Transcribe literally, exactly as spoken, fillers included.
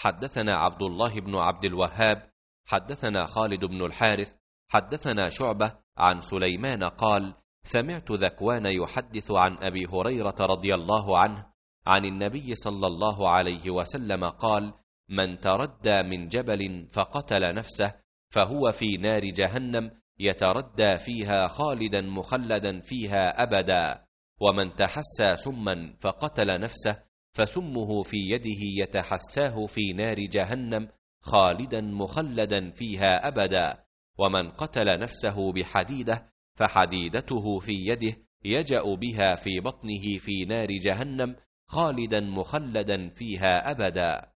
حدثنا عبد الله بن عبد الوهاب حدثنا خالد بن الحارث حدثنا شعبة عن سليمان قال: سمعت ذكوان يحدث عن أبي هريرة رضي الله عنه عن النبي صلى الله عليه وسلم قال: من تردى من جبل فقتل نفسه فهو في نار جهنم يتردى فيها خالدا مخلدا فيها أبدا، ومن تحسى سما فقتل نفسه فسمه في يده يتحساه في نار جهنم خالدا مخلدا فيها أبدا، ومن قتل نفسه بحديدة فحديدته في يده يجأ بها في بطنه في نار جهنم خالدا مخلدا فيها أبدا.